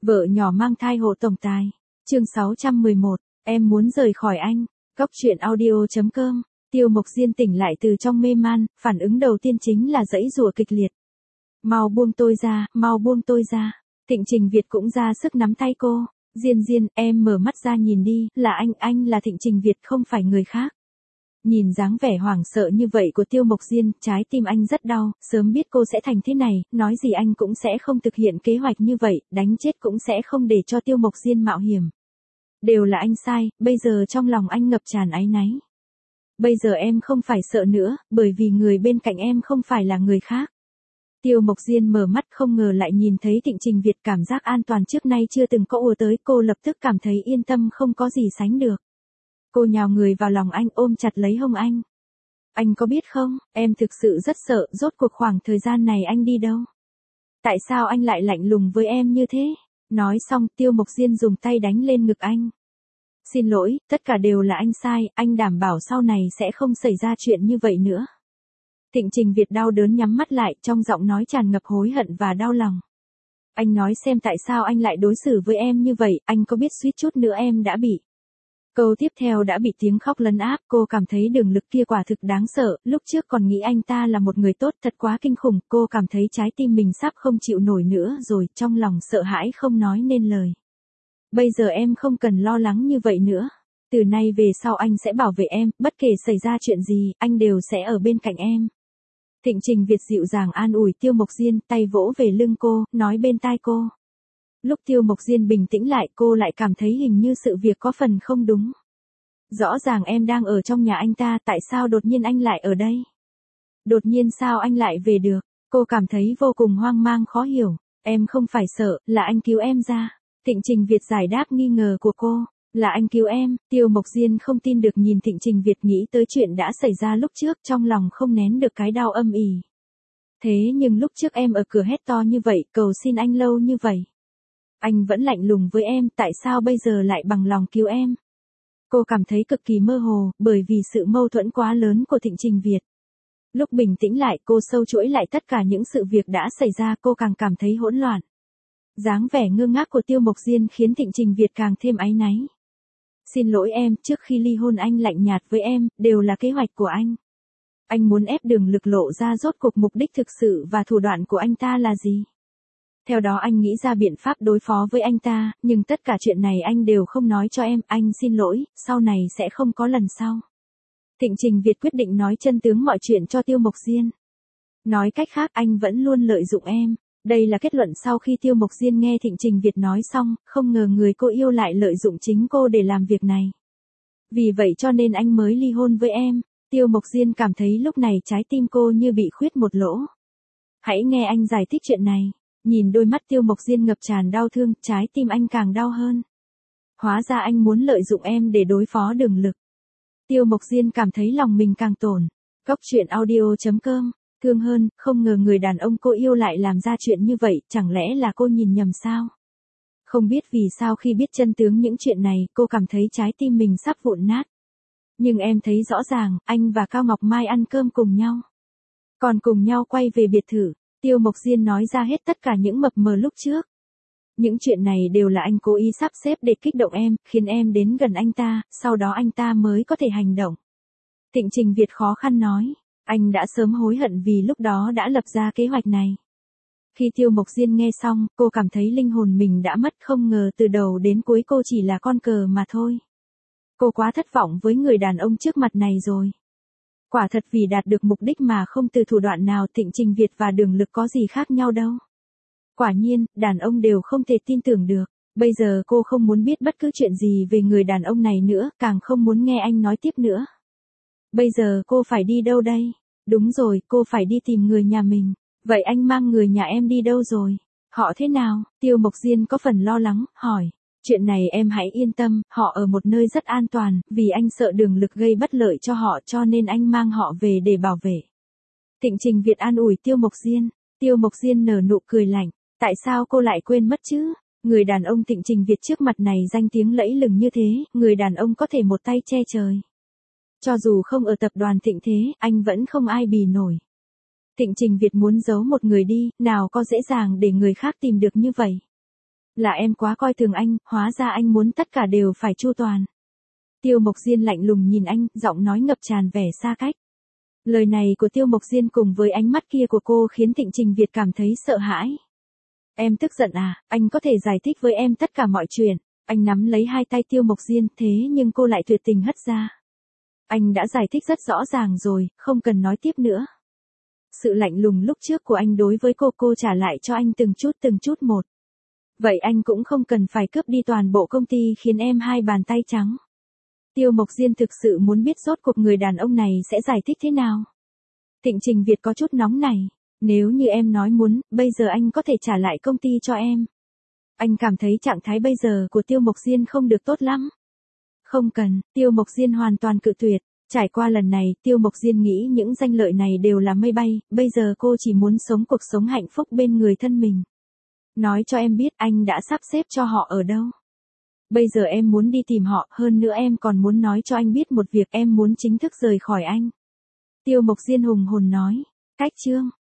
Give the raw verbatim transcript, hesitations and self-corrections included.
Vợ nhỏ mang thai hộ tổng tài. Chương sáu trăm mười một, em muốn rời khỏi anh. Góc truyện audio chấm com. Tiêu Mộc Diên tỉnh lại từ trong mê man, phản ứng đầu tiên chính là giãy giụa kịch liệt. Mau buông tôi ra, mau buông tôi ra. Thịnh Trình Việt cũng ra sức nắm tay cô. Diên Diên, em mở mắt ra nhìn đi, là anh, anh là Thịnh Trình Việt không phải người khác. Nhìn dáng vẻ hoảng sợ như vậy của Tiêu Mộc Diên, trái tim anh rất đau, sớm biết cô sẽ thành thế này, nói gì anh cũng sẽ không thực hiện kế hoạch như vậy, đánh chết cũng sẽ không để cho Tiêu Mộc Diên mạo hiểm. Đều là anh sai, bây giờ trong lòng anh ngập tràn áy náy. Bây giờ em không phải sợ nữa, bởi vì người bên cạnh em không phải là người khác. Tiêu Mộc Diên mở mắt không ngờ lại nhìn thấy Thịnh Trình Việt, cảm giác an toàn trước nay chưa từng có ùa tới, cô lập tức cảm thấy yên tâm không có gì sánh được. Cô nhào người vào lòng anh ôm chặt lấy hông anh. Anh có biết không, em thực sự rất sợ, rốt cuộc khoảng thời gian này anh đi đâu? Tại sao anh lại lạnh lùng với em như thế? Nói xong Tiêu Mộc Diên dùng tay đánh lên ngực anh. Xin lỗi, tất cả đều là anh sai, anh đảm bảo sau này sẽ không xảy ra chuyện như vậy nữa. Thịnh Trình Việt đau đớn nhắm mắt lại, trong giọng nói tràn ngập hối hận và đau lòng. Anh nói xem tại sao anh lại đối xử với em như vậy, anh có biết suýt chút nữa em đã bị. Câu tiếp theo đã bị tiếng khóc lấn áp, cô cảm thấy Đường Lực kia quả thực đáng sợ, lúc trước còn nghĩ anh ta là một người tốt thật quá kinh khủng, cô cảm thấy trái tim mình sắp không chịu nổi nữa rồi, trong lòng sợ hãi không nói nên lời. Bây giờ em không cần lo lắng như vậy nữa, từ nay về sau anh sẽ bảo vệ em, bất kể xảy ra chuyện gì, anh đều sẽ ở bên cạnh em. Thịnh Trình Việt dịu dàng an ủi Tiêu Mộc Diên, tay vỗ về lưng cô, nói bên tai cô. Lúc Tiêu Mộc Diên bình tĩnh lại, cô lại cảm thấy hình như sự việc có phần không đúng. Rõ ràng em đang ở trong nhà anh ta, tại sao đột nhiên anh lại ở đây? Đột nhiên sao anh lại về được? Cô cảm thấy vô cùng hoang mang khó hiểu. Em không phải sợ, là anh cứu em ra. Thịnh Trình Việt giải đáp nghi ngờ của cô. Là anh cứu em. Tiêu Mộc Diên không tin được nhìn Thịnh Trình Việt, nghĩ tới chuyện đã xảy ra lúc trước, trong lòng không nén được cái đau âm ỉ. Thế nhưng lúc trước em ở cửa hét to như vậy, cầu xin anh lâu như vậy. Anh vẫn lạnh lùng với em, tại sao bây giờ lại bằng lòng cứu em? Cô cảm thấy cực kỳ mơ hồ, bởi vì sự mâu thuẫn quá lớn của Thịnh Trình Việt. Lúc bình tĩnh lại, cô sâu chuỗi lại tất cả những sự việc đã xảy ra, cô càng cảm thấy hỗn loạn. Dáng vẻ ngơ ngác của Tiêu Mộc Diên khiến Thịnh Trình Việt càng thêm áy náy. Xin lỗi em, trước khi ly hôn anh lạnh nhạt với em, đều là kế hoạch của anh. Anh muốn ép Đường Lực lộ ra rốt cuộc mục đích thực sự và thủ đoạn của anh ta là gì. Theo đó anh nghĩ ra biện pháp đối phó với anh ta, nhưng tất cả chuyện này anh đều không nói cho em, anh xin lỗi, sau này sẽ không có lần sau. Thịnh Trình Việt quyết định nói chân tướng mọi chuyện cho Tiêu Mộc Diên. Nói cách khác anh vẫn luôn lợi dụng em. Đây là kết luận sau khi Tiêu Mộc Diên nghe Thịnh Trình Việt nói xong, không ngờ người cô yêu lại lợi dụng chính cô để làm việc này. Vì vậy cho nên anh mới ly hôn với em. Tiêu Mộc Diên cảm thấy lúc này trái tim cô như bị khuyết một lỗ. Hãy nghe anh giải thích chuyện này. Nhìn đôi mắt Tiêu Mộc Diên ngập tràn đau thương, trái tim anh càng đau hơn. Hóa ra anh muốn lợi dụng em để đối phó Đường Lực. Tiêu Mộc Diên cảm thấy lòng mình càng tổn. Góc truyện audio chấm com. Thương hơn, không ngờ người đàn ông cô yêu lại làm ra chuyện như vậy, chẳng lẽ là cô nhìn nhầm sao? Không biết vì sao khi biết chân tướng những chuyện này, cô cảm thấy trái tim mình sắp vụn nát. Nhưng em thấy rõ ràng, anh và Cao Ngọc Mai ăn cơm cùng nhau. Còn cùng nhau quay về biệt thự. Tiêu Mộc Diên nói ra hết tất cả những mập mờ lúc trước. Những chuyện này đều là anh cố ý sắp xếp để kích động em, khiến em đến gần anh ta, sau đó anh ta mới có thể hành động. Thịnh Trình Việt khó khăn nói, anh đã sớm hối hận vì lúc đó đã lập ra kế hoạch này. Khi Tiêu Mộc Diên nghe xong, cô cảm thấy linh hồn mình đã mất, không ngờ từ đầu đến cuối cô chỉ là con cờ mà thôi. Cô quá thất vọng với người đàn ông trước mặt này rồi. Quả thật vì đạt được mục đích mà không từ thủ đoạn nào, Thịnh Trình Việt và Đường Lực có gì khác nhau đâu. Quả nhiên, đàn ông đều không thể tin tưởng được. Bây giờ cô không muốn biết bất cứ chuyện gì về người đàn ông này nữa, càng không muốn nghe anh nói tiếp nữa. Bây giờ cô phải đi đâu đây? Đúng rồi, cô phải đi tìm người nhà mình. Vậy anh mang người nhà em đi đâu rồi? Họ thế nào? Tiêu Mộc Diên có phần lo lắng, hỏi. Chuyện này em hãy yên tâm, họ ở một nơi rất an toàn, vì anh sợ Đường Lực gây bất lợi cho họ cho nên anh mang họ về để bảo vệ. Thịnh Trình Việt an ủi Tiêu Mộc Diên. Tiêu Mộc Diên nở nụ cười lạnh. Tại sao cô lại quên mất chứ? Người đàn ông Thịnh Trình Việt trước mặt này danh tiếng lẫy lừng như thế, người đàn ông có thể một tay che trời. Cho dù không ở tập đoàn Thịnh Thế, anh vẫn không ai bì nổi. Thịnh Trình Việt muốn giấu một người đi, nào có dễ dàng để người khác tìm được như vậy. Là em quá coi thường anh, hóa ra anh muốn tất cả đều phải chu toàn. Tiêu Mộc Diên lạnh lùng nhìn anh, giọng nói ngập tràn vẻ xa cách. Lời này của Tiêu Mộc Diên cùng với ánh mắt kia của cô khiến Thịnh Trình Việt cảm thấy sợ hãi. Em tức giận à, anh có thể giải thích với em tất cả mọi chuyện. Anh nắm lấy hai tay Tiêu Mộc Diên thế nhưng cô lại tuyệt tình hất ra. Anh đã giải thích rất rõ ràng rồi, không cần nói tiếp nữa. Sự lạnh lùng lúc trước của anh đối với cô cô trả lại cho anh từng chút từng chút một. Vậy anh cũng không cần phải cướp đi toàn bộ công ty khiến em hai bàn tay trắng. Tiêu Mộc Diên thực sự muốn biết rốt cuộc người đàn ông này sẽ giải thích thế nào. Thịnh Trình Việt có chút nóng này. Nếu như em nói muốn, bây giờ anh có thể trả lại công ty cho em. Anh cảm thấy trạng thái bây giờ của Tiêu Mộc Diên không được tốt lắm. Không cần, Tiêu Mộc Diên hoàn toàn cự tuyệt. Trải qua lần này, Tiêu Mộc Diên nghĩ những danh lợi này đều là mây bay, bây giờ cô chỉ muốn sống cuộc sống hạnh phúc bên người thân mình. Nói cho em biết anh đã sắp xếp cho họ ở đâu. Bây giờ em muốn đi tìm họ, hơn nữa em còn muốn nói cho anh biết một việc, em muốn chính thức rời khỏi anh. Tiêu Mộc Diên hùng hồn nói. Cách chương